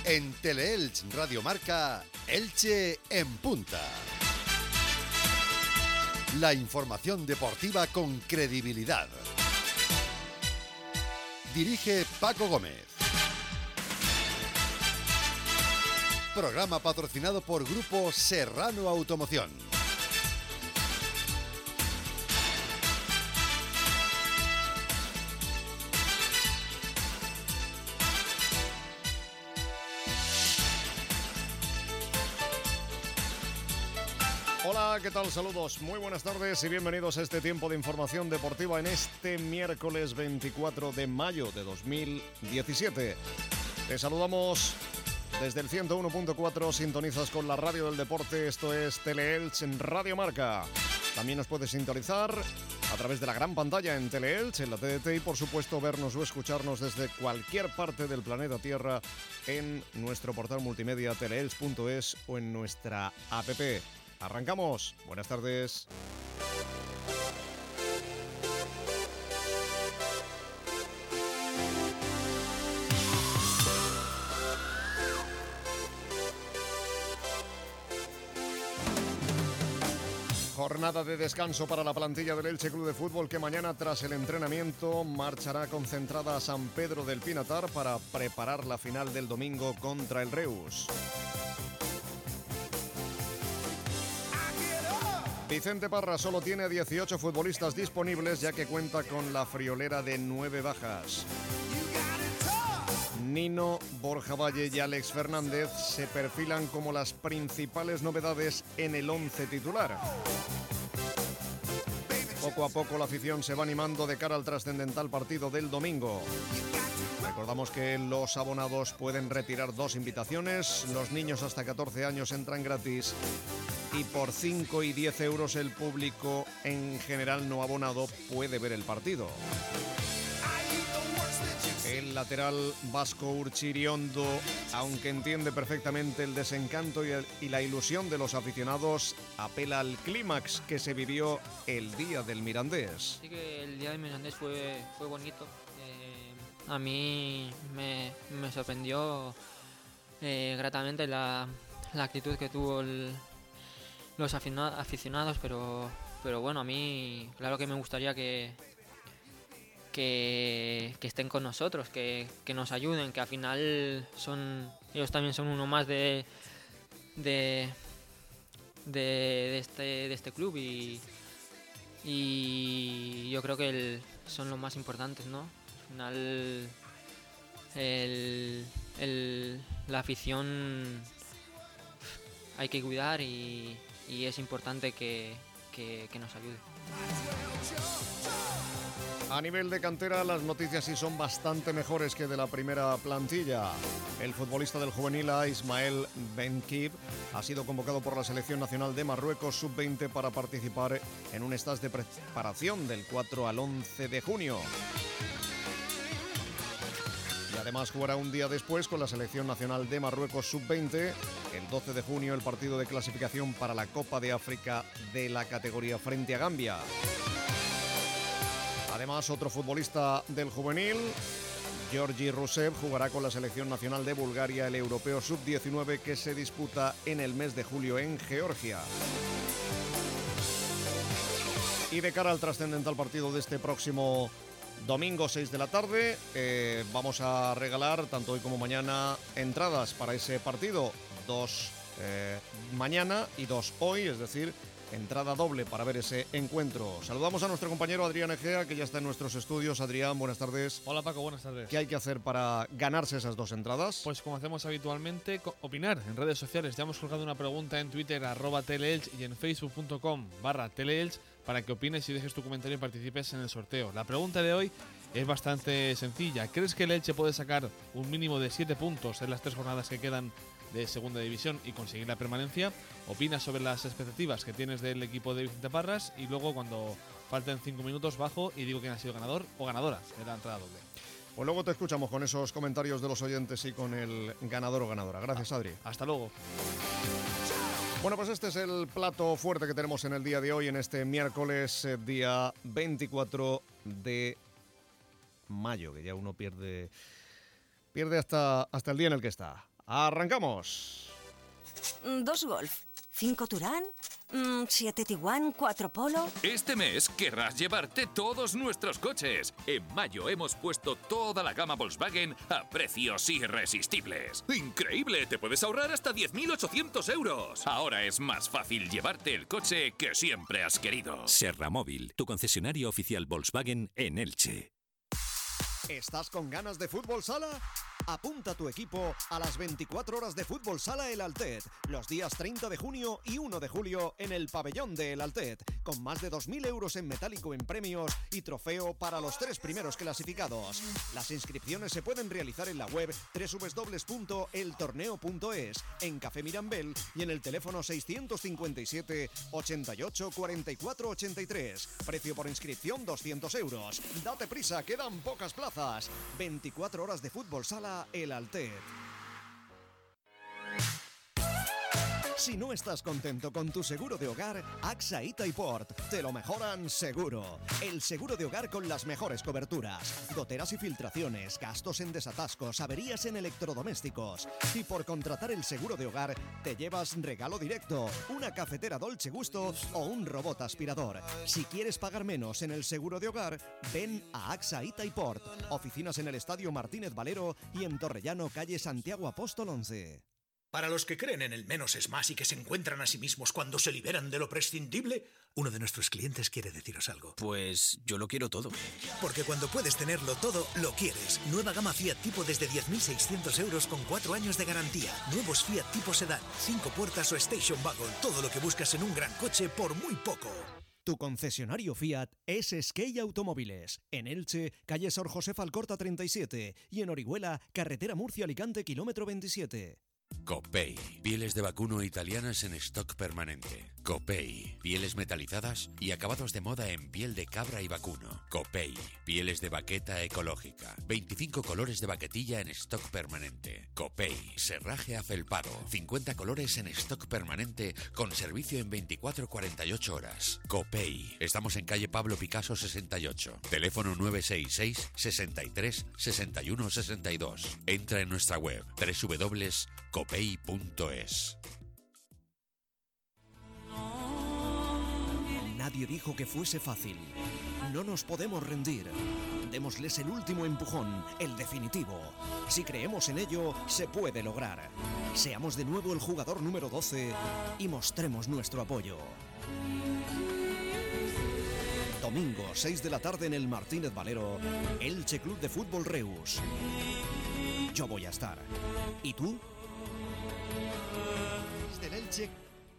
En Teleelch Radio Marca, Elche en punta. La información deportiva con credibilidad. Dirige Paco Gómez. Programa patrocinado por Grupo Serrano Automoción. Hola, ¿qué tal? Saludos, muy buenas tardes y bienvenidos a este tiempo de información deportiva en este miércoles 24 de mayo de 2017. Te saludamos desde el 101.4, sintonizas con la radio del deporte, esto es Teleelch en Radio Marca. También nos puedes sintonizar a través de la gran pantalla en Teleelch, en la TDT y por supuesto vernos o escucharnos desde cualquier parte del planeta Tierra en nuestro portal multimedia teleelch.es o en nuestra app. Arrancamos. Buenas tardes. Jornada de descanso para la plantilla del Elche Club de Fútbol, que mañana, tras el entrenamiento, marchará concentrada a San Pedro del Pinatar para preparar la final del domingo contra el Reus. Vicente Parra solo tiene 18 futbolistas disponibles, ya que cuenta con la friolera de 9 bajas. Nino, Borja Valle y Alex Fernández se perfilan como las principales novedades en el 11 titular. Poco a poco la afición se va animando de cara al trascendental partido del domingo. Recordamos que los abonados pueden retirar 2 invitaciones, los niños hasta 14 años entran gratis y por 5 y 10 euros el público en general no abonado puede ver el partido. El lateral vasco Urchiriondo, aunque entiende perfectamente el desencanto y la ilusión de los aficionados, apela al clímax que se vivió el día del Mirandés. Sí, que el día del Mirandés fue bonito. A mí me sorprendió gratamente la actitud que tuvo los aficionados, pero bueno, a mí claro que me gustaría que estén con nosotros, que nos ayuden, que al final ellos también son uno más de este club y yo creo que son los más importantes, ¿no? Al final la afición hay que cuidar y es importante que nos ayude. A nivel de cantera, las noticias sí son bastante mejores que de la primera plantilla. El futbolista del juvenil A, Ismael Benkib, ha sido convocado por la Selección Nacional de Marruecos Sub-20 para participar en un stage de preparación del 4 al 11 de junio. Y además jugará un día después con la Selección Nacional de Marruecos Sub-20, el 12 de junio, el partido de clasificación para la Copa de África de la categoría frente a Gambia. Además, otro futbolista del juvenil, Georgi Rusev, jugará con la Selección Nacional de Bulgaria el Europeo Sub-19 que se disputa en el mes de julio en Georgia. Y de cara al trascendental partido de este próximo domingo 6 de la tarde, vamos a regalar, tanto hoy como mañana, entradas para ese partido. 2 mañana y 2 hoy, es decir, entrada doble para ver ese encuentro. Saludamos a nuestro compañero Adrián Egea, que ya está en nuestros estudios. Adrián, buenas tardes. Hola Paco, buenas tardes. ¿Qué hay que hacer para ganarse esas 2 entradas? Pues como hacemos habitualmente, opinar en redes sociales. Ya hemos colgado una pregunta en Twitter, @teleelch, y en facebook.com/teleelch, para que opines y dejes tu comentario y participes en el sorteo. La pregunta de hoy es bastante sencilla. ¿Crees que el Elche puede sacar un mínimo de 7 puntos en las 3 jornadas que quedan de segunda división y conseguir la permanencia? Opina sobre las expectativas que tienes del equipo de Vicente Parras y luego, cuando falten 5 minutos, bajo y digo quién ha sido ganador o ganadora de la entrada doble. Pues luego te escuchamos con esos comentarios de los oyentes y con el ganador o ganadora. Gracias, Adri. Hasta luego. Bueno, pues este es el plato fuerte que tenemos en el día de hoy, en este miércoles, día 24 de mayo, que ya uno pierde hasta el día en el que está. ¡Arrancamos! 2 Golf, 5 Turán, 7 Tiguan, 4 Polo. Este mes querrás llevarte todos nuestros coches. En mayo hemos puesto toda la gama Volkswagen a precios irresistibles. ¡Increíble! Te puedes ahorrar hasta 10.800 euros. Ahora es más fácil llevarte el coche que siempre has querido. Serra Móvil, tu concesionario oficial Volkswagen en Elche. ¿Estás con ganas de fútbol sala? Apunta tu equipo a las 24 horas de fútbol sala El Altet, los días 30 de junio y 1 de julio en el pabellón de El Altet, con más de 2.000 euros en metálico en premios y trofeo para los 3 primeros clasificados. Las inscripciones se pueden realizar en la web www.eltorneo.es, en Café Mirambel y en el teléfono 657 88 44 83. Precio por inscripción 200 euros. Date prisa, quedan pocas plazas. 24 horas de fútbol sala El Altet. Si no estás contento con tu seguro de hogar, AXA y Taiport te lo mejoran seguro. El seguro de hogar con las mejores coberturas. Goteras y filtraciones, gastos en desatascos, averías en electrodomésticos. Y por contratar el seguro de hogar, te llevas regalo directo, una cafetera Dolce Gusto o un robot aspirador. Si quieres pagar menos en el seguro de hogar, ven a AXA y Taiport. Oficinas en el Estadio Martínez Valero y en Torrellano, calle Santiago Apóstol 11. Para los que creen en el menos es más y que se encuentran a sí mismos cuando se liberan de lo prescindible, uno de nuestros clientes quiere deciros algo. Pues yo lo quiero todo. Porque cuando puedes tenerlo todo, lo quieres. Nueva gama Fiat Tipo desde 10.600 euros con 4 años de garantía. Nuevos Fiat Tipo Sedán, 5 puertas o Station Wagon. Todo lo que buscas en un gran coche por muy poco. Tu concesionario Fiat es Skey Automóviles. En Elche, calle Sor José Alcorta 37 y en Orihuela, carretera Murcia-Alicante, kilómetro 27. Copei, pieles de vacuno italianas en stock permanente. Copei, pieles metalizadas y acabados de moda en piel de cabra y vacuno. Copei, pieles de baqueta ecológica. 25 colores de baquetilla en stock permanente. Copei, serraje afelpado. 50 colores en stock permanente con servicio en 24-48 horas. Copei, estamos en calle Pablo Picasso 68. Teléfono 966 63 61 62. Entra en nuestra web www.copei.es. Nadie dijo que fuese fácil. No nos podemos rendir. Démosles el último empujón, el definitivo. Si creemos en ello, se puede lograr. Seamos de nuevo el jugador número 12 y mostremos nuestro apoyo. Domingo, 6 de la tarde en el Martínez Valero, Elche Club de Fútbol Reus. Yo voy a estar. ¿Y tú? Del Elche.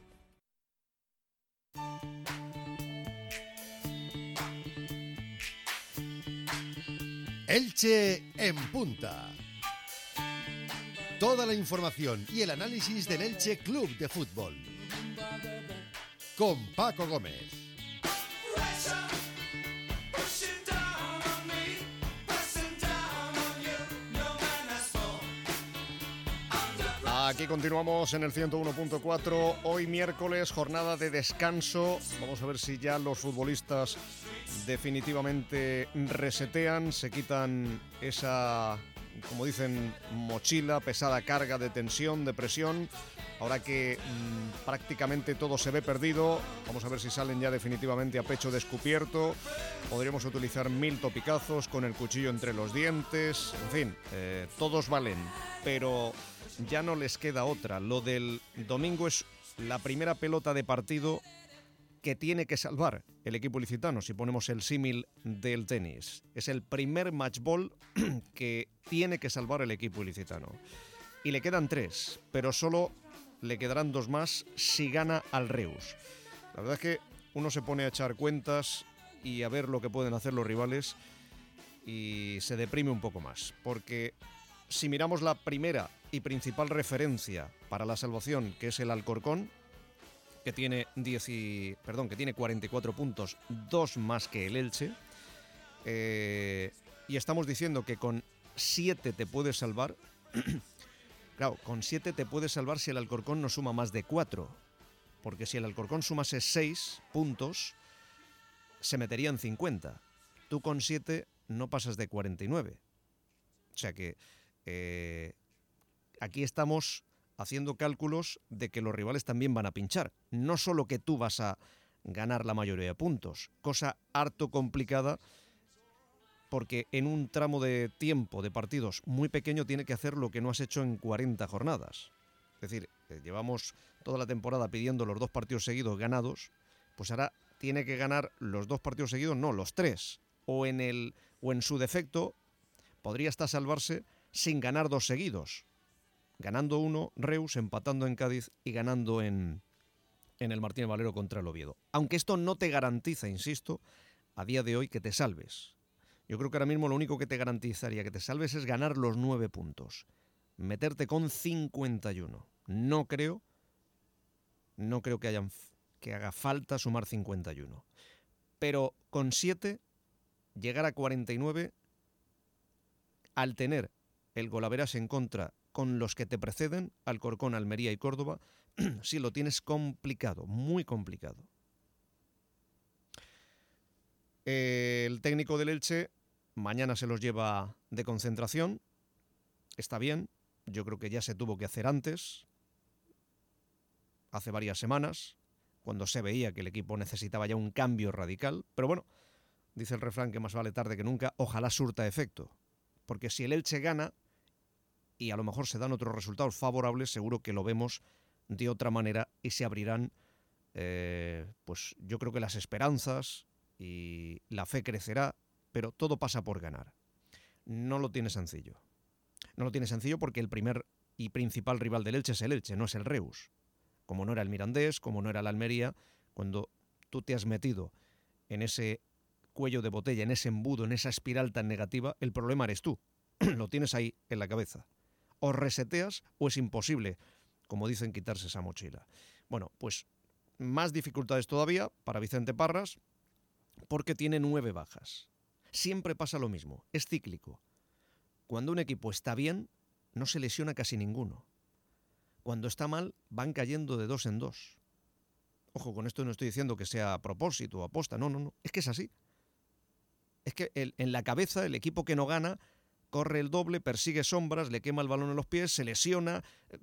Elche en punta. Toda la información y el análisis del Elche Club de Fútbol. Con Paco Gómez. Aquí continuamos en el 101.4, hoy miércoles, jornada de descanso. Vamos a ver si ya los futbolistas definitivamente resetean, se quitan esa, como dicen, mochila, pesada carga de tensión, de presión. Ahora que prácticamente todo se ve perdido, vamos a ver si salen ya definitivamente a pecho descubierto. Podríamos utilizar 1000 topicazos con el cuchillo entre los dientes. En fin, todos valen, pero ya no les queda otra. Lo del domingo es la primera pelota de partido que tiene que salvar el equipo ilicitano, si ponemos el símil del tenis. Es el primer match ball que tiene que salvar el equipo ilicitano. Y le quedan 3, pero solo le quedarán 2 más si gana al Reus. La verdad es que uno se pone a echar cuentas y a ver lo que pueden hacer los rivales y se deprime un poco más, porque si miramos la primera y principal referencia para la salvación, que es el Alcorcón, que tiene 44 puntos, 2 más que el Elche, y estamos diciendo que con 7 te puedes salvar. Claro, con 7 te puedes salvar si el Alcorcón no suma más de 4, porque si el Alcorcón sumase 6 puntos, se metería en 50. Tú con 7 no pasas de 49. O sea que aquí estamos haciendo cálculos de que los rivales también van a pinchar. No solo que tú vas a ganar la mayoría de puntos, cosa harto complicada, porque en un tramo de tiempo de partidos muy pequeño tiene que hacer lo que no has hecho en 40 jornadas. Es decir, llevamos toda la temporada pidiendo los 2 partidos seguidos ganados, pues ahora tiene que ganar los 2 partidos seguidos, no, los 3. O en su defecto, podría hasta salvarse sin ganar 2 seguidos. Ganando 1, Reus, empatando en Cádiz y ganando en el Martínez Valero contra el Oviedo. Aunque esto no te garantiza, insisto, a día de hoy que te salves. Yo creo que ahora mismo lo único que te garantizaría que te salves es ganar los 9 puntos. Meterte con 51. No creo que haga falta sumar 51. Pero con 7, llegar a 49, al tener el golaveras en contra con los que te preceden, Alcorcón, Almería y Córdoba, sí lo tienes complicado, muy complicado. El técnico del Elche mañana se los lleva de concentración. Está bien, yo creo que ya se tuvo que hacer antes, hace varias semanas, cuando se veía que el equipo necesitaba ya un cambio radical. Pero bueno, dice el refrán que más vale tarde que nunca, ojalá surta efecto. Porque si el Elche gana, y a lo mejor se dan otros resultados favorables, seguro que lo vemos de otra manera y se abrirán, pues yo creo que las esperanzas y la fe crecerá, pero todo pasa por ganar. No lo tiene sencillo. No lo tiene sencillo porque el primer y principal rival del Elche es el Elche, no es el Reus. Como no era el Mirandés, como no era la Almería, cuando tú te has metido en ese cuello de botella, en ese embudo, en esa espiral tan negativa, el problema eres tú. Lo tienes ahí en la cabeza. O reseteas o es imposible, como dicen, quitarse esa mochila. Bueno, pues más dificultades todavía para Vicente Parras, porque tiene 9 bajas. Siempre pasa lo mismo, es cíclico. Cuando un equipo está bien, no se lesiona casi ninguno. Cuando está mal, van cayendo de 2 en 2. Ojo, con esto no estoy diciendo que sea a propósito o aposta, no, es que es así. Es que en la cabeza el equipo que no gana corre el doble, persigue sombras, le quema el balón en los pies, se lesiona.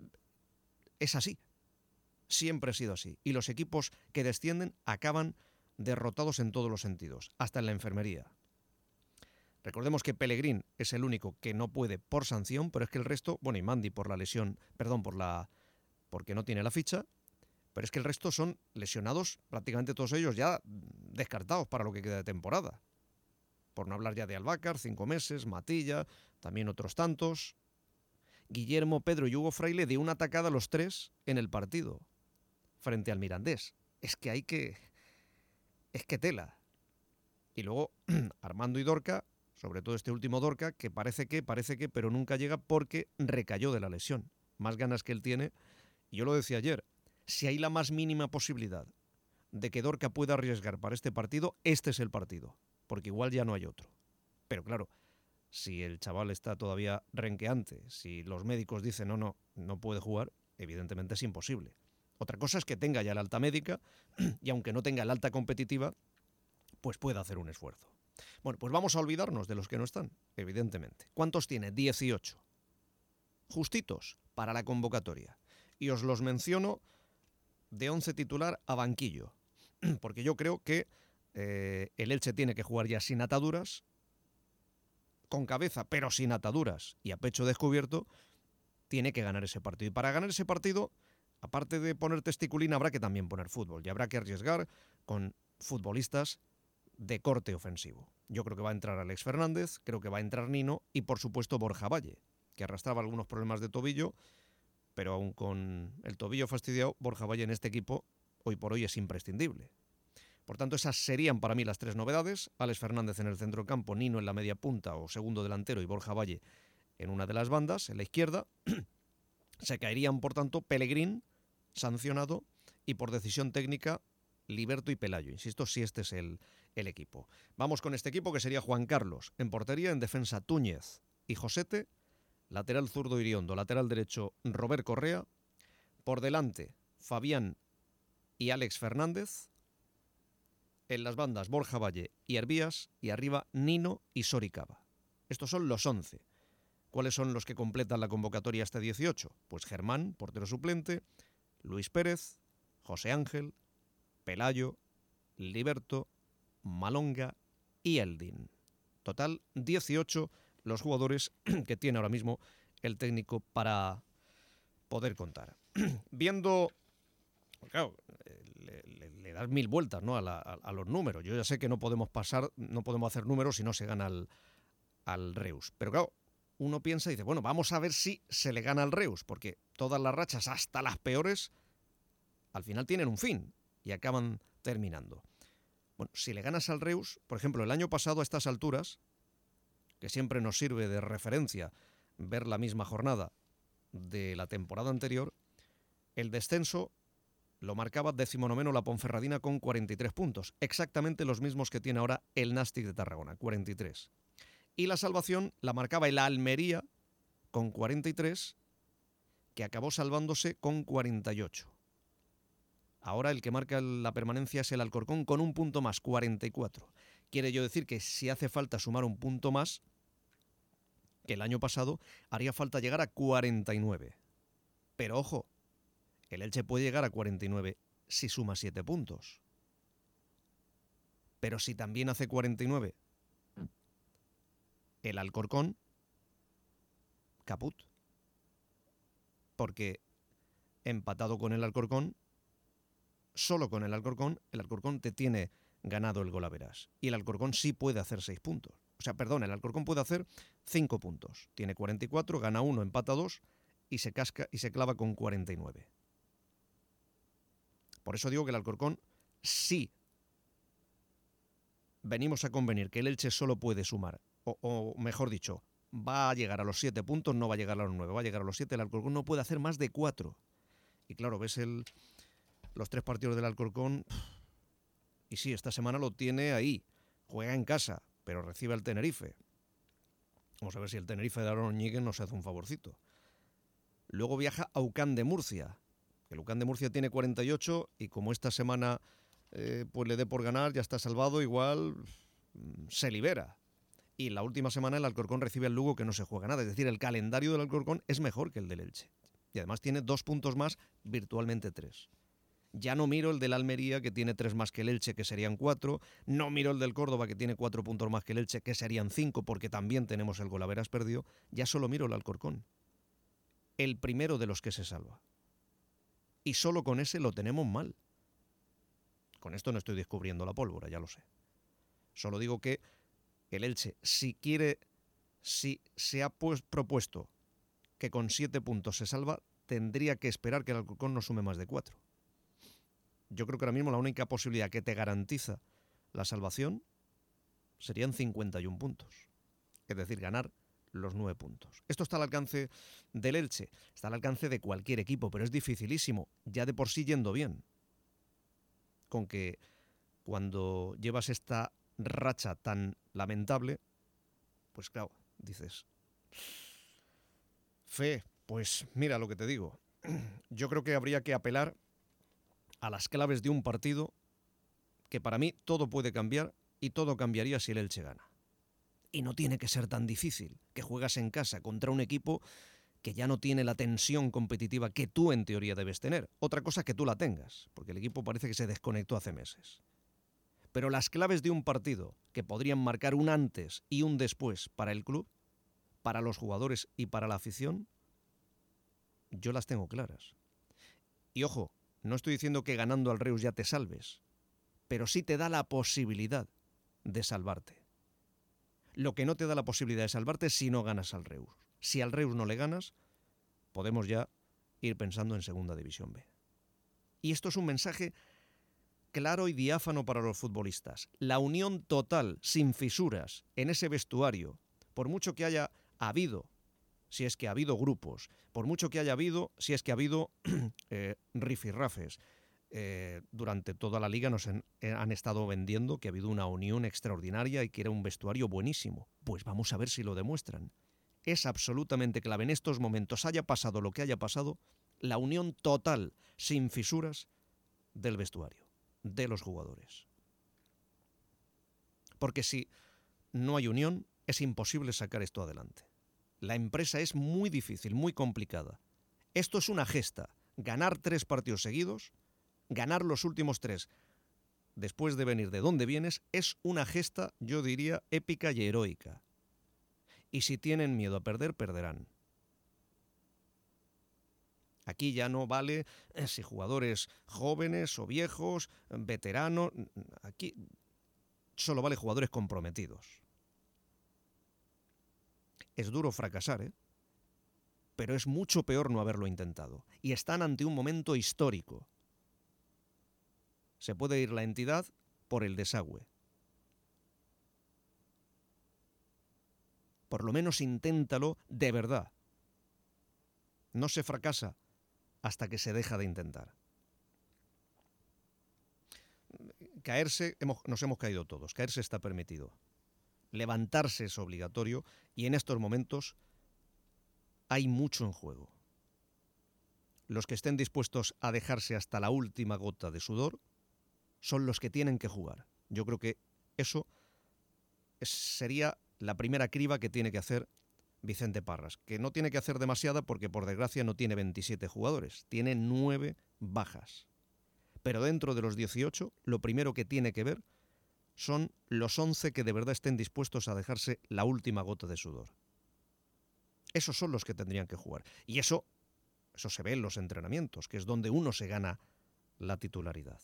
Es así. Siempre ha sido así. Y los equipos que descienden acaban derrotados en todos los sentidos, hasta en la enfermería. Recordemos que Pellegrín es el único que no puede por sanción, pero es que el resto, bueno, y Mandi por la lesión, porque no tiene la ficha, pero es que el resto son lesionados, prácticamente todos ellos ya descartados para lo que queda de temporada. Por no hablar ya de Albácar, 5 meses, Matilla, también otros tantos. Guillermo, Pedro y Hugo Fraile de una atacada a los 3 en el partido, frente al Mirandés. Es que tela. Y luego Armando y Dorca, sobre todo este último Dorca, que parece que, pero nunca llega porque recayó de la lesión. Más ganas que él tiene. Y yo lo decía ayer, si hay la más mínima posibilidad de que Dorca pueda arriesgar para este partido, este es el partido. Porque igual ya no hay otro. Pero claro, si el chaval está todavía renqueante, si los médicos dicen no puede jugar, evidentemente es imposible. Otra cosa es que tenga ya la alta médica y aunque no tenga la alta competitiva, pues pueda hacer un esfuerzo. Bueno, pues vamos a olvidarnos de los que no están, evidentemente. ¿Cuántos tiene? 18. Justitos para la convocatoria. Y os los menciono de 11 titular a banquillo, porque yo creo que el Elche tiene que jugar ya sin ataduras, con cabeza, pero sin ataduras y a pecho descubierto, tiene que ganar ese partido. Y para ganar ese partido, aparte de poner testiculina, habrá que también poner fútbol y habrá que arriesgar con futbolistas de corte ofensivo. Yo creo que va a entrar Alex Fernández, creo que va a entrar Nino y por supuesto Borja Valle, que arrastraba algunos problemas de tobillo, pero aún con el tobillo fastidiado, Borja Valle en este equipo hoy por hoy es imprescindible. Por tanto, esas serían para mí las 3 novedades. Alex Fernández en el centro del campo, Nino en la media punta o segundo delantero y Borja Valle en una de las bandas, en la izquierda. Se caerían, por tanto, Pellegrín, sancionado, y por decisión técnica, Liberto y Pelayo. Insisto, si este es el equipo. Vamos con este equipo que sería Juan Carlos. En portería, en defensa, Túñez y Josete. Lateral zurdo, Iriondo. Lateral derecho, Robert Correa. Por delante, Fabián y Alex Fernández. En las bandas, Borja Valle y Hervías. Y arriba, Nino y Soricaba. Estos son los 11. ¿Cuáles son los que completan la convocatoria hasta 18? Pues Germán, portero suplente, Luis Pérez, José Ángel, Pelayo, Liberto, Malonga y Eldin. Total, 18 los jugadores que tiene ahora mismo el técnico para poder contar. Viendo, claro, le das mil vueltas, ¿no?, a los números. Yo ya sé que no podemos hacer números si no se gana al Reus. Pero claro, uno piensa y dice, bueno, vamos a ver si se le gana al Reus, porque todas las rachas, hasta las peores, al final tienen un fin y acaban terminando. Bueno, si le ganas al Reus, por ejemplo, el año pasado a estas alturas, que siempre nos sirve de referencia ver la misma jornada de la temporada anterior, el descenso lo marcaba 19º la Ponferradina con 43 puntos, exactamente los mismos que tiene ahora el Nàstic de Tarragona, 43. Y la salvación la marcaba el Almería con 43, que acabó salvándose con 48. Ahora el que marca la permanencia es el Alcorcón con un punto más, 44. Quiere yo decir que si hace falta sumar un punto más, que el año pasado haría falta llegar a 49. Pero ojo, el Elche puede llegar a 49 si suma 7 puntos. Pero si también hace 49 el Alcorcón, caput. Porque empatado con el Alcorcón, solo con el Alcorcón te tiene ganado el golaveras. Y el Alcorcón sí puede hacer 6 puntos. O sea, perdón, el Alcorcón puede hacer 5 puntos. Tiene 44, gana 1, empata 2 y se casca y se clava con 49. Por eso digo que el Alcorcón sí venimos a convenir que el Elche solo puede sumar, o mejor dicho, va a llegar a los 7 puntos, no va a llegar a los 9, va a llegar a los 7, el Alcorcón no puede hacer más de 4. Y claro, ves los 3 partidos del Alcorcón, y sí, esta semana lo tiene ahí, juega en casa, pero recibe al Tenerife. Vamos a ver si el Tenerife de Aaron Ñíguez nos hace un favorcito. Luego viaja a UCAM de Murcia. El UCAM de Murcia tiene 48 y como esta semana pues le dé por ganar, ya está salvado, igual se libera. Y la última semana el Alcorcón recibe al Lugo, que no se juega nada. Es decir, el calendario del Alcorcón es mejor que el del Elche. Y además tiene 2 puntos más, virtualmente 3. Ya no miro el del Almería, que tiene 3 más que el Elche, que serían 4. No miro el del Córdoba, que tiene 4 puntos más que el Elche, que serían 5, porque también tenemos el golaveras perdido. Ya solo miro el Alcorcón. El primero de los que se salva. Y solo con ese lo tenemos mal. Con esto no estoy descubriendo la pólvora, ya lo sé. Solo digo que el Elche, si se ha propuesto que con 7 puntos se salva, tendría que esperar que el Alcorcón no sume más de 4. Yo creo que ahora mismo la única posibilidad que te garantiza la salvación serían 51 puntos. Es decir, ganar los 9 puntos. Esto está al alcance del Elche, está al alcance de cualquier equipo, pero es dificilísimo, ya de por sí yendo bien. Con que cuando llevas esta racha tan lamentable, pues claro, dices, Fe, pues mira lo que te digo. Yo creo que habría que apelar a las claves de un partido que para mí todo puede cambiar y todo cambiaría si el Elche gana. Y no tiene que ser tan difícil, que juegas en casa contra un equipo que ya no tiene la tensión competitiva que tú en teoría debes tener. Otra cosa que tú la tengas, porque el equipo parece que se desconectó hace meses. Pero las claves de un partido que podrían marcar un antes y un después para el club, para los jugadores y para la afición, yo las tengo claras. Y ojo, no estoy diciendo que ganando al Reus ya te salves, pero sí te da la posibilidad de salvarte. Lo que no te da la posibilidad de salvarte es si no ganas al Reus. Si al Reus no le ganas, podemos ya ir pensando en Segunda División B. Y esto es un mensaje claro y diáfano para los futbolistas. La unión total, sin fisuras, en ese vestuario, por mucho que haya habido, si es que ha habido grupos, por mucho que haya habido, si es que ha habido rifirrafes, durante toda la liga nos han estado vendiendo que ha habido una unión extraordinaria y que era un vestuario buenísimo. Pues vamos a ver si lo demuestran. Es absolutamente clave en estos momentos, haya pasado lo que haya pasado, la unión total, sin fisuras, del vestuario, de los jugadores. Porque si no hay unión, es imposible sacar esto adelante. La empresa es muy difícil, muy complicada. Esto es una gesta. Ganar 3 partidos seguidos, ganar los últimos 3 después de venir de donde vienes, es una gesta, yo diría, épica y heroica. Y si tienen miedo a perder, perderán. Aquí ya no vale si jugadores jóvenes o viejos, veteranos. Aquí solo vale jugadores comprometidos. Es duro fracasar, ¿eh? Pero es mucho peor no haberlo intentado. Y están ante un momento histórico. Se puede ir la entidad por el desagüe. Por lo menos inténtalo de verdad. No se fracasa hasta que se deja de intentar. Caerse, nos hemos caído todos. Caerse está permitido. Levantarse es obligatorio y en estos momentos hay mucho en juego. Los que estén dispuestos a dejarse hasta la última gota de sudor son los que tienen que jugar. Yo creo que eso sería la primera criba que tiene que hacer Vicente Parras, que no tiene que hacer demasiada porque por desgracia no tiene 27 jugadores, tiene 9 bajas. Pero dentro de los 18, lo primero que tiene que ver son los 11 que de verdad estén dispuestos a dejarse la última gota de sudor. Esos son los que tendrían que jugar. Y eso se ve en los entrenamientos, que es donde uno se gana la titularidad.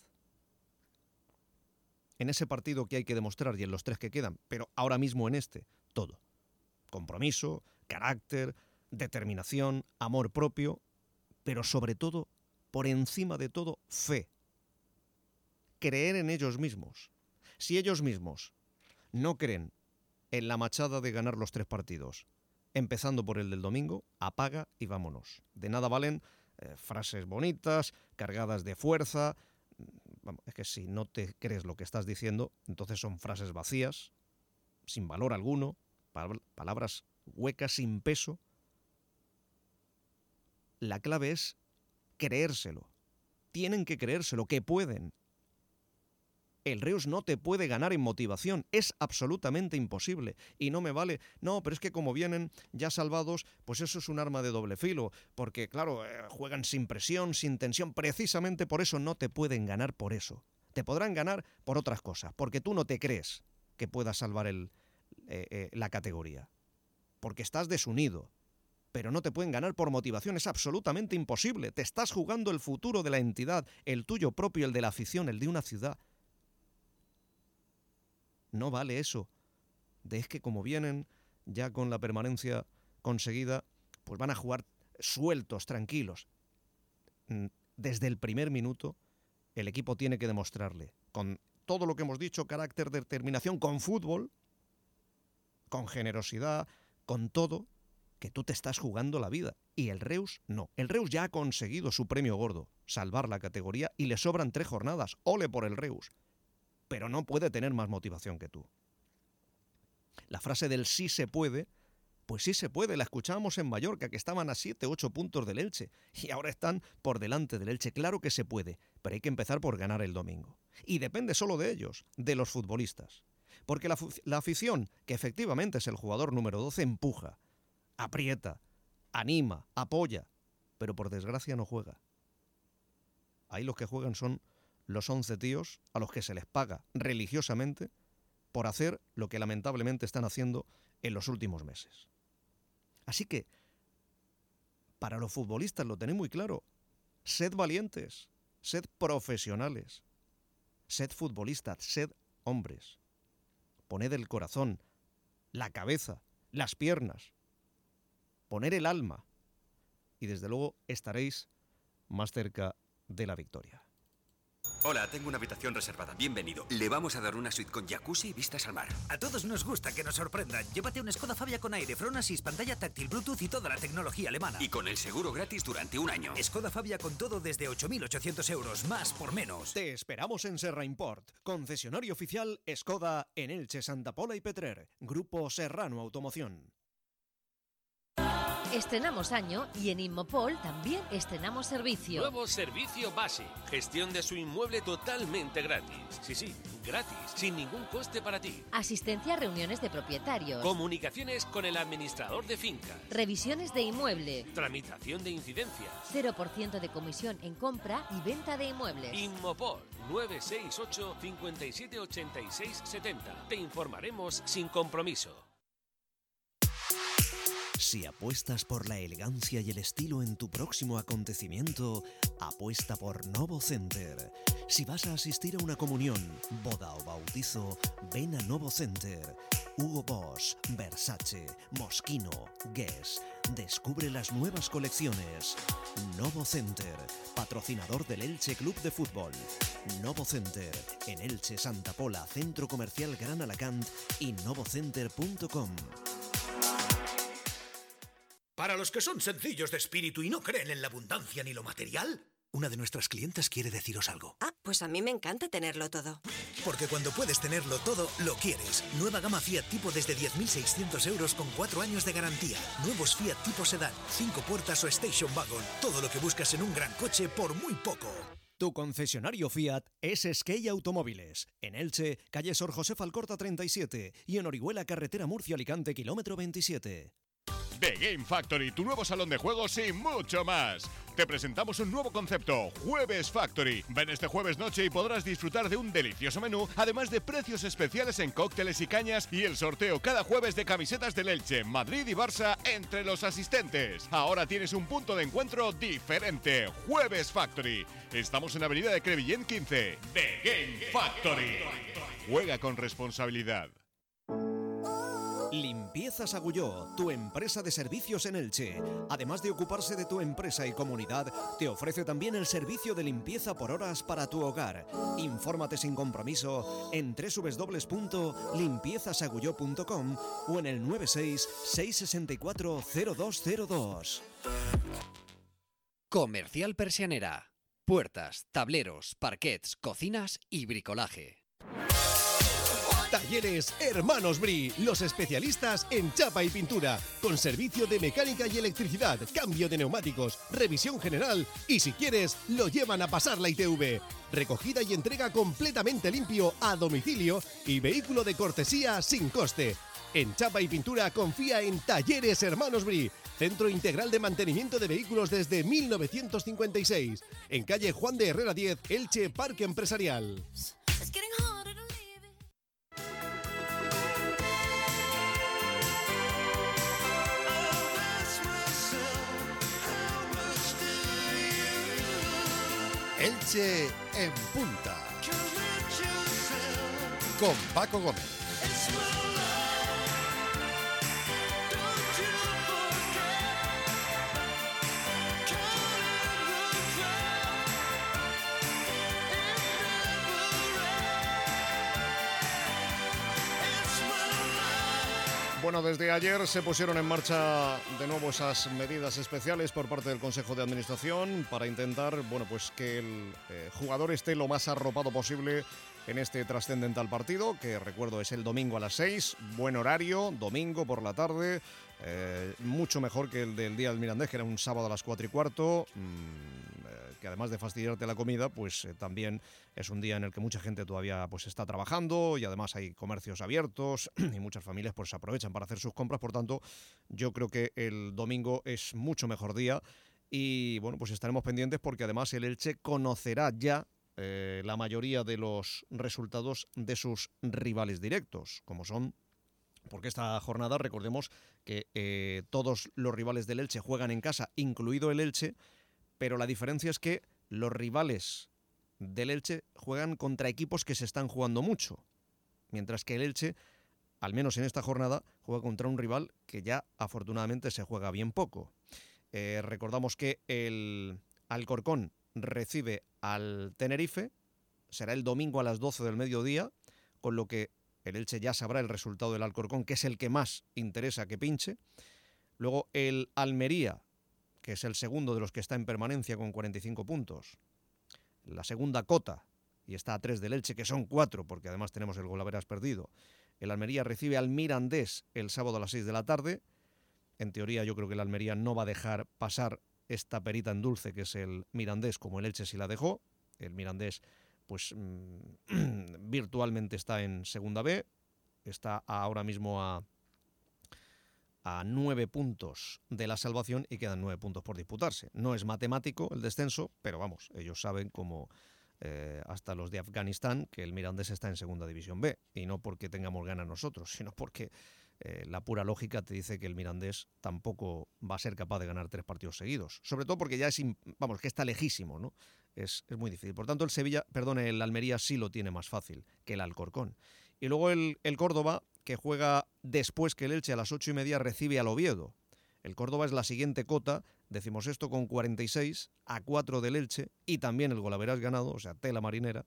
En ese partido que hay que demostrar y en los 3 que quedan, pero ahora mismo en este, todo. Compromiso, carácter, determinación, amor propio, pero sobre todo, por encima de todo, fe. Creer en ellos mismos. Si ellos mismos no creen en la machada de ganar los 3 partidos, empezando por el del domingo, apaga y vámonos. De nada valen frases bonitas, cargadas de fuerza. Es que si no te crees lo que estás diciendo, entonces son frases vacías, sin valor alguno, palabras huecas, sin peso. La clave es creérselo. Tienen que creérselo, que pueden. El Reus no te puede ganar en motivación, es absolutamente imposible. Y no me vale, no, pero es que como vienen ya salvados, pues eso es un arma de doble filo, porque claro, juegan sin presión, sin tensión, precisamente por eso no te pueden ganar por eso. Te podrán ganar por otras cosas, porque tú no te crees que puedas salvar la categoría, porque estás desunido. Pero no te pueden ganar por motivación, es absolutamente imposible. Te estás jugando el futuro de la entidad, el tuyo propio, el de la afición, el de una ciudad. No vale eso, de es que como vienen ya con la permanencia conseguida, pues van a jugar sueltos, tranquilos. Desde el primer minuto, el equipo tiene que demostrarle, con todo lo que hemos dicho, carácter, determinación, con fútbol, con generosidad, con todo, que tú te estás jugando la vida. Y el Reus no. El Reus ya ha conseguido su premio gordo, salvar la categoría, y le sobran 3 jornadas. ¡Ole por el Reus! Pero no puede tener más motivación que tú. La frase del sí se puede, pues sí se puede. La escuchábamos en Mallorca, que estaban a 7, 8 puntos del Elche, y ahora están por delante del Elche. Claro que se puede, pero hay que empezar por ganar el domingo. Y depende solo de ellos, de los futbolistas. Porque la afición, que efectivamente es el jugador número 12, empuja, aprieta, anima, apoya, pero por desgracia no juega. Ahí los que juegan son los 11 tíos a los que se les paga religiosamente por hacer lo que lamentablemente están haciendo en los últimos meses. Así que, para los futbolistas lo tenéis muy claro, sed valientes, sed profesionales, sed futbolistas, sed hombres. Poned el corazón, la cabeza, las piernas, poner el alma y desde luego estaréis más cerca de la victoria. Hola, tengo una habitación reservada. Bienvenido. Le vamos a dar una suite con jacuzzi y vistas al mar. A todos nos gusta que nos sorprendan. Llévate un Skoda Fabia con aire, front assist, pantalla táctil, Bluetooth y toda la tecnología alemana. Y con el seguro gratis durante 1 año. Skoda Fabia con todo desde 8.800 euros, más por menos. Te esperamos en Serra Import, concesionario oficial Skoda en Elche, Santa Pola y Petrer. Grupo Serrano Automoción. Estrenamos año y en Inmopol también estrenamos servicio. Nuevo servicio base. Gestión de su inmueble totalmente gratis. Sí, gratis, sin ningún coste para ti. Asistencia a reuniones de propietarios. Comunicaciones con el administrador de fincas. Revisiones de inmueble. Tramitación de incidencias. 0% de comisión en compra y venta de inmuebles. Inmopol 968 57 86 70. Te informaremos sin compromiso. Si apuestas por la elegancia y el estilo en tu próximo acontecimiento, apuesta por Novo Center. Si vas a asistir a una comunión, boda o bautizo, ven a Novo Center. Hugo Boss, Versace, Moschino, Guess. Descubre las nuevas colecciones. Novo Center, patrocinador del Elche Club de Fútbol. Novo Center, en Elche, Santa Pola, Centro Comercial Gran Alacant y novocenter.com. Para los que son sencillos de espíritu y no creen en la abundancia ni lo material, una de nuestras clientas quiere deciros algo. Ah, pues a mí me encanta tenerlo todo. Porque cuando puedes tenerlo todo, lo quieres. Nueva gama Fiat Tipo desde 10.600 euros con 4 años de garantía. Nuevos Fiat Tipo Sedán, 5 puertas o Station Wagon. Todo lo que buscas en un gran coche por muy poco. Tu concesionario Fiat es Skey Automóviles. En Elche, calle Sor José Alcorta 37 y en Orihuela, carretera Murcia-Alicante, kilómetro 27. The Game Factory, tu nuevo salón de juegos y mucho más. Te presentamos un nuevo concepto, Jueves Factory. Ven este jueves noche y podrás disfrutar de un delicioso menú, además de precios especiales en cócteles y cañas y el sorteo cada jueves de camisetas del Elche, Madrid y Barça entre los asistentes. Ahora tienes un punto de encuentro diferente, Jueves Factory. Estamos en Avenida de Crevillent 15. The Game Factory. Juega con responsabilidad. Limpiezas Agulló, tu empresa de servicios en Elche. Además de ocuparse de tu empresa y comunidad, te ofrece también el servicio de limpieza por horas para tu hogar. Infórmate sin compromiso en www.limpiezasagulló.com o en el 96 664 0202. Comercial Persianera. Puertas, tableros, parquets, cocinas y bricolaje. Talleres Hermanos Bri, los especialistas en chapa y pintura, con servicio de mecánica y electricidad, cambio de neumáticos, revisión general y si quieres, lo llevan a pasar la ITV. Recogida y entrega completamente limpio a domicilio y vehículo de cortesía sin coste. En chapa y pintura confía en Talleres Hermanos Bri, centro integral de mantenimiento de vehículos desde 1956. En calle Juan de Herrera 10, Elche, Parque Empresarial. Elche en punta. Con Paco Gómez. Bueno, desde ayer se pusieron en marcha de nuevo esas medidas especiales por parte del Consejo de Administración para intentar, bueno, pues que el jugador esté lo más arropado posible en este trascendental partido, que recuerdo es el domingo a las 6, buen horario, domingo por la tarde, mucho mejor que el del día del Mirandés, que era un sábado a las 4:15, que además de fastidiarte la comida, pues también es un día en el que mucha gente todavía pues está trabajando y además hay comercios abiertos y muchas familias pues aprovechan para hacer sus compras. Por tanto, yo creo que el domingo es mucho mejor día y bueno, pues estaremos pendientes porque además el Elche conocerá ya la mayoría de los resultados de sus rivales directos, como son, porque esta jornada recordemos que todos los rivales del Elche juegan en casa, incluido el Elche, pero la diferencia es que los rivales del Elche juegan contra equipos que se están jugando mucho, mientras que el Elche, al menos en esta jornada, juega contra un rival que ya afortunadamente se juega bien poco. Recordamos que el Alcorcón recibe al Tenerife, será el domingo a las 12 del mediodía, con lo que el Elche ya sabrá el resultado del Alcorcón, que es el que más interesa que pinche. Luego el Almería, que es el segundo de los que está en permanencia con 45 puntos. La segunda cota, y está a 3 del Elche, que son 4, porque además tenemos el golaveras perdido. El Almería recibe al Mirandés el sábado a las 6 de la tarde. En teoría yo creo que el Almería no va a dejar pasar esta perita en dulce que es el Mirandés, como el Elche sí la dejó. El Mirandés pues virtualmente está en segunda B, está ahora mismo a 9 puntos de la salvación y quedan 9 puntos por disputarse. No es matemático el descenso, pero vamos, ellos saben como hasta los de Afganistán que el Mirandés está en segunda división B, y no porque tengamos ganas nosotros, sino porque la pura lógica te dice que el Mirandés tampoco va a ser capaz de ganar 3 partidos seguidos, sobre todo porque ya que está lejísimo, ¿no? Es muy difícil. Por tanto, el Almería sí lo tiene más fácil que el Alcorcón. Y luego el Córdoba, que juega después que el Elche a las 8:30, recibe al Oviedo. El Córdoba es la siguiente cota, decimos esto, con 46, a 4 del Elche, y también el golaveras ganado, o sea, tela marinera.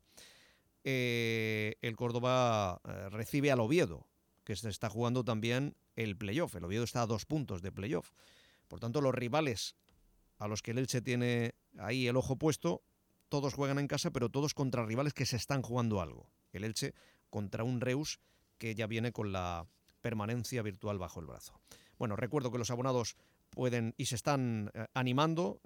El Córdoba recibe al Oviedo, que se está jugando también el playoff. El Oviedo está a 2 puntos de playoff. Por tanto, los rivales a los que el Elche tiene ahí el ojo puesto, todos juegan en casa, pero todos contra rivales que se están jugando algo. El Elche contra un Reus que ya viene con la permanencia virtual bajo el brazo. Bueno, recuerdo que los abonados pueden y se están animando,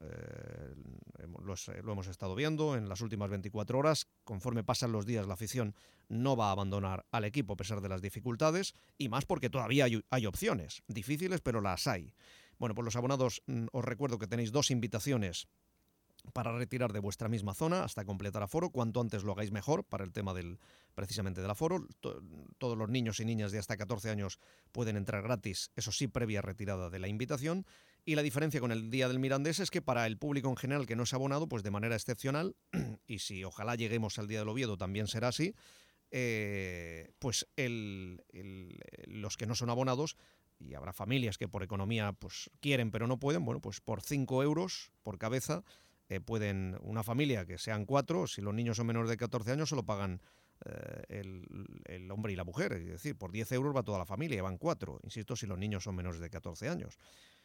lo hemos estado viendo en las últimas 24 horas, conforme pasan los días la afición no va a abandonar al equipo a pesar de las dificultades, y más porque todavía hay opciones, difíciles pero las hay. Bueno, pues los abonados, os recuerdo que tenéis 2 invitaciones para retirar de vuestra misma zona hasta completar aforo. Cuanto antes lo hagáis mejor para el tema precisamente del aforo. Todos los niños y niñas de hasta 14 años pueden entrar gratis, eso sí, previa retirada de la invitación. Y la diferencia con el día del Mirandés es que para el público en general que no es abonado, pues de manera excepcional, y si ojalá lleguemos al día del Oviedo también será así, pues los que no son abonados, y habrá familias que por economía pues quieren pero no pueden, bueno, pues por 5 euros por cabeza pueden, una familia que sean 4, si los niños son menores de 14 años solo pagan el hombre y la mujer, es decir, por 10 euros va toda la familia, van 4, insisto, si los niños son menores de 14 años.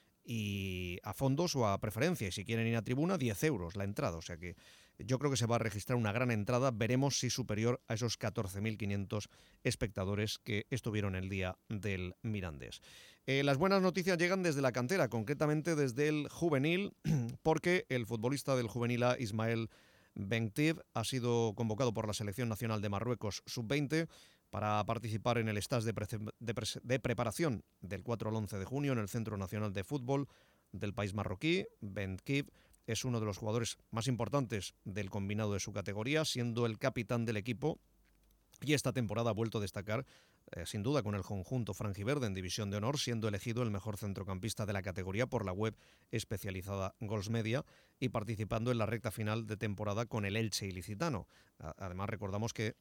Y a fondos o a preferencia, y si quieren ir a tribuna, 10 euros la entrada, o sea que yo creo que se va a registrar una gran entrada, veremos si superior a esos 14.500 espectadores que estuvieron el día del Mirandés. Las buenas noticias llegan desde la cantera, concretamente desde el juvenil, porque el futbolista del juvenil A, Ismael Benktib, ha sido convocado por la Selección Nacional de Marruecos Sub-20 para participar en el stage de preparación del 4 al 11 de junio en el Centro Nacional de Fútbol del país marroquí. Benktib es uno de los jugadores más importantes del combinado de su categoría, siendo el capitán del equipo, y esta temporada ha vuelto a destacar sin duda con el conjunto franjiverde en División de Honor, siendo elegido el mejor centrocampista de la categoría por la web especializada Gols Media y participando en la recta final de temporada con el Elche ilicitano. Además recordamos que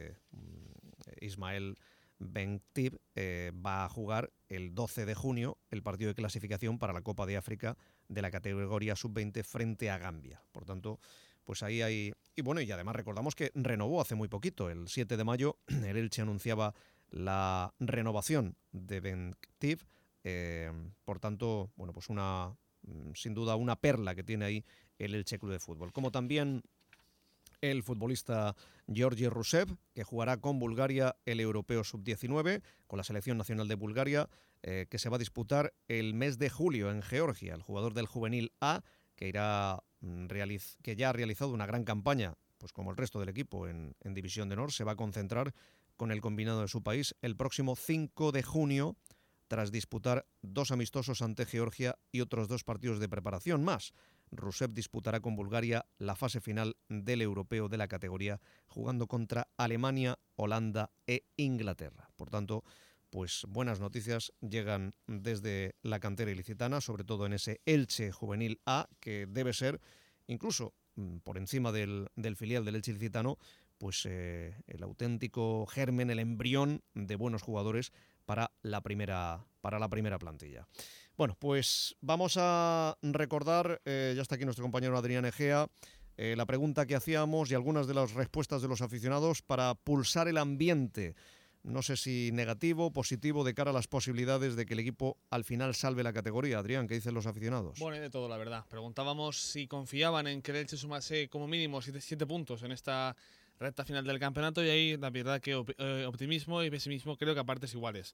Ismael Benktib va a jugar el 12 de junio el partido de clasificación para la Copa de África de la categoría sub-20 frente a Gambia. Por tanto, pues ahí hay... Y bueno, y además recordamos que renovó hace muy poquito, el 7 de mayo, el Elche anunciaba la renovación de Benktib. Por tanto, bueno, pues sin duda una perla que tiene ahí el Elche Club de Fútbol. Como también el futbolista Georgi Rusev, que jugará con Bulgaria el Europeo Sub-19, con la Selección Nacional de Bulgaria, que se va a disputar el mes de julio en Georgia. El jugador del Juvenil A, que ya ha realizado una gran campaña, pues como el resto del equipo en División de Honor, se va a concentrar con el combinado de su país el próximo 5 de junio, tras disputar 2 amistosos ante Georgia y otros 2 partidos de preparación más. Rusev disputará con Bulgaria la fase final del europeo de la categoría, jugando contra Alemania, Holanda e Inglaterra. Por tanto, pues buenas noticias llegan desde la cantera ilicitana, sobre todo en ese Elche Juvenil A, que debe ser, incluso por encima del filial del Elche ilicitano, pues el auténtico germen, el embrión de buenos jugadores para la primera plantilla. Bueno, pues vamos a recordar, ya está aquí nuestro compañero Adrián Egea, la pregunta que hacíamos y algunas de las respuestas de los aficionados para pulsar el ambiente. No sé si negativo o positivo de cara a las posibilidades de que el equipo al final salve la categoría. Adrián, ¿qué dicen los aficionados? Bueno, de todo, la verdad. Preguntábamos si confiaban en que el Elche sumase como mínimo 7 puntos en esta recta final del campeonato, y ahí la verdad que optimismo y pesimismo creo que a partes iguales.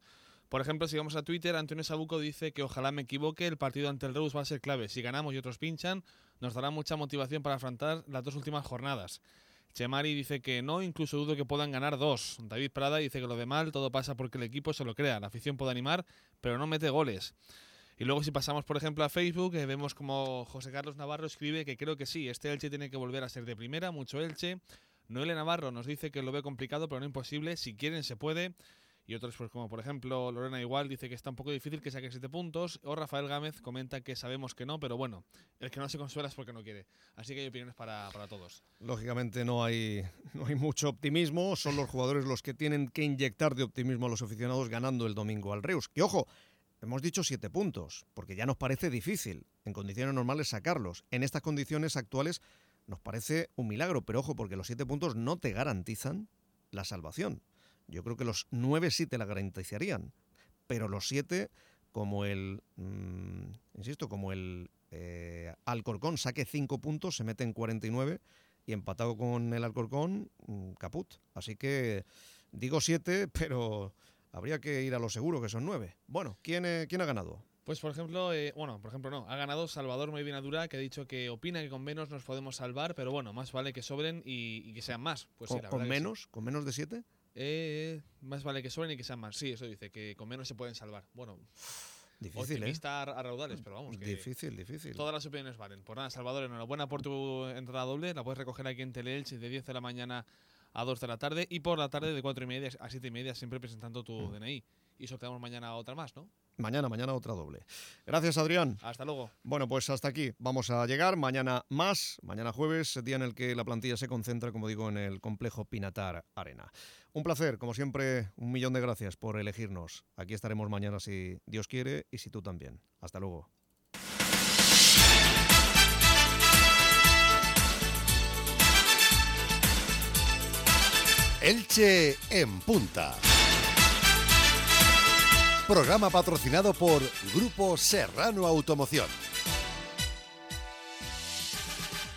Por ejemplo, si vamos a Twitter, Antonio Sabuco dice que ojalá me equivoque, el partido ante el Reus va a ser clave. Si ganamos y otros pinchan, nos dará mucha motivación para afrontar las 2 últimas jornadas. Chemari dice que no, incluso dudo que puedan ganar 2. David Prada dice que lo de mal todo pasa porque el equipo se lo crea. La afición puede animar, pero no mete goles. Y luego si pasamos, por ejemplo, a Facebook, vemos como José Carlos Navarro escribe que creo que sí, este Elche tiene que volver a ser de primera, mucho Elche. Noelia Navarro nos dice que lo ve complicado, pero no imposible. Si quieren, se puede. Y otros, pues como por ejemplo Lorena Igual, dice que está un poco difícil que saque 7 puntos. O Rafael Gámez comenta que sabemos que no, pero bueno, el que no se consuela es porque no quiere. Así que hay opiniones para todos. Lógicamente no hay mucho optimismo. Son los jugadores los que tienen que inyectar de optimismo a los aficionados ganando el domingo al Reus. Que ojo, hemos dicho 7 puntos, porque ya nos parece difícil en condiciones normales sacarlos. En estas condiciones actuales nos parece un milagro, pero ojo, porque los 7 puntos no te garantizan la salvación. Yo creo que los 9 sí te la garantizarían, pero los 7, como el Alcorcón saque 5 puntos, se mete en 49 y empatado con el Alcorcón, caput. Así que digo 7, pero habría que ir a lo seguro, que son 9. Bueno, ¿quién ha ganado? Pues por ejemplo, ha ganado Salvador Moybinadura, que ha dicho que opina que con menos nos podemos salvar, pero bueno, más vale que sobren y que sean más. Pues sí, ¿Con menos? Sí. ¿Con menos de 7? Más vale que sobren y que sean más. Sí, eso dice, que con menos se pueden salvar. Bueno, difícil, optimista a raudales, pero vamos. Que difícil. Todas las opiniones valen. Por nada, Salvador, enhorabuena por tu entrada doble. La puedes recoger aquí en Teleelch de 10 de la mañana a 2 de la tarde y por la tarde de 4:30 a 7:30, siempre presentando tu DNI. Y sorteamos mañana otra más, ¿no? Mañana otra doble. Gracias, Adrián. Hasta luego. Bueno, pues hasta aquí vamos a llegar. Mañana más, mañana jueves, día en el que la plantilla se concentra, como digo, en el complejo Pinatar Arena. Un placer, como siempre, 1.000.000 de gracias por elegirnos. Aquí estaremos mañana si Dios quiere y si tú también. Hasta luego. Elche en punta. Programa patrocinado por Grupo Serrano Automoción.